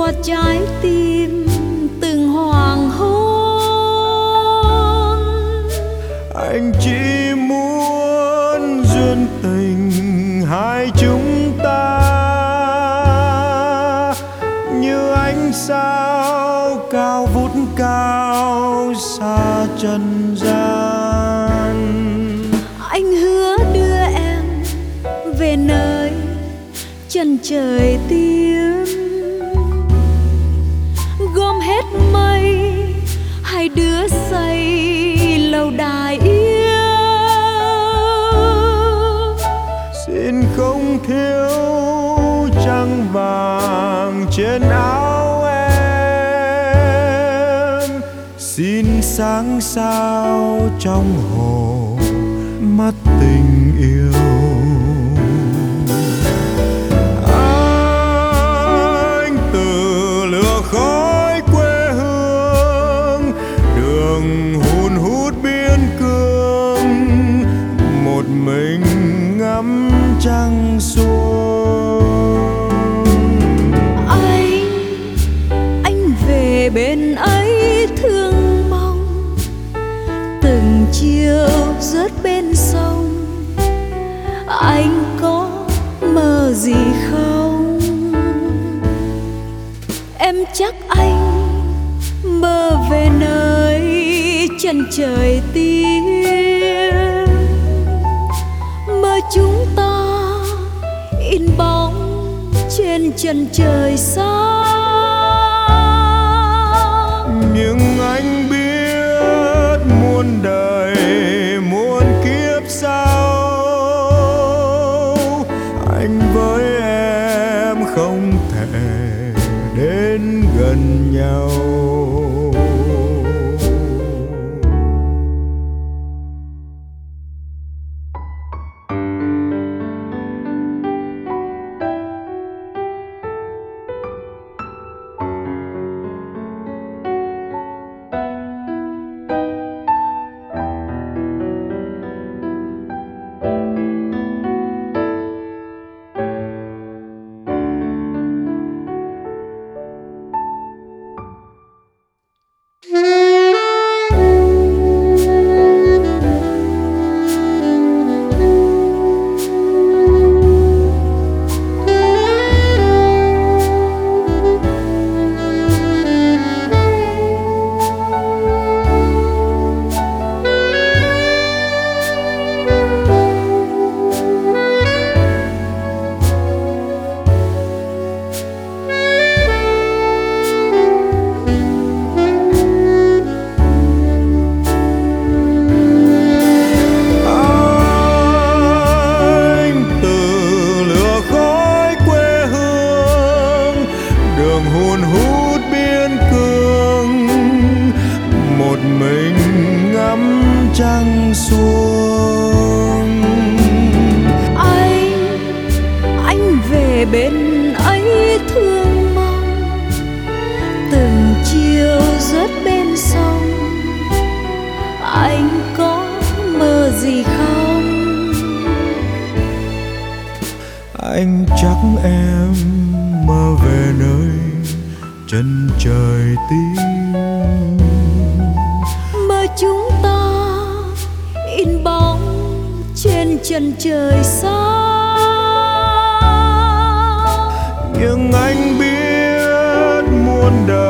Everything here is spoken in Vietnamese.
qua trái tim từng hoàng hôn. Anh chỉ muốn duyên tình hai chúng ta như ánh sao cao vút cao xa trần gian. Anh hứa đưa em về nơi chân trời tím, gom hết mây hai đứa xây lâu đài yêu. Xin không thiếu trăng vàng trên áo em, xin sáng sao trong hồ mắt tình yêu. Anh từ lửa khói quê hương, đường hun hút biên cương, một mình ngắm trăng xuống. Anh về bên ấy thương mong từng chiều rớt bên sông. Anh có mơ gì không? Em chắc anh mơ về nơi chân trời tím, mơ chúng ta in bóng trên chân trời xa. Nhưng anh biết muôn đời muôn kiếp sau, anh với em không thể đến gần nhau. Hồn hút biên cương, một mình ngắm trăng xuống. Anh về bên ấy thương mong từng chiều rớt bên sông. Anh có mơ gì không? Anh chắc em mơ về nơi chân trời tím, mơ chúng ta in bóng trên chân trời xa. Nhưng anh biết muôn đời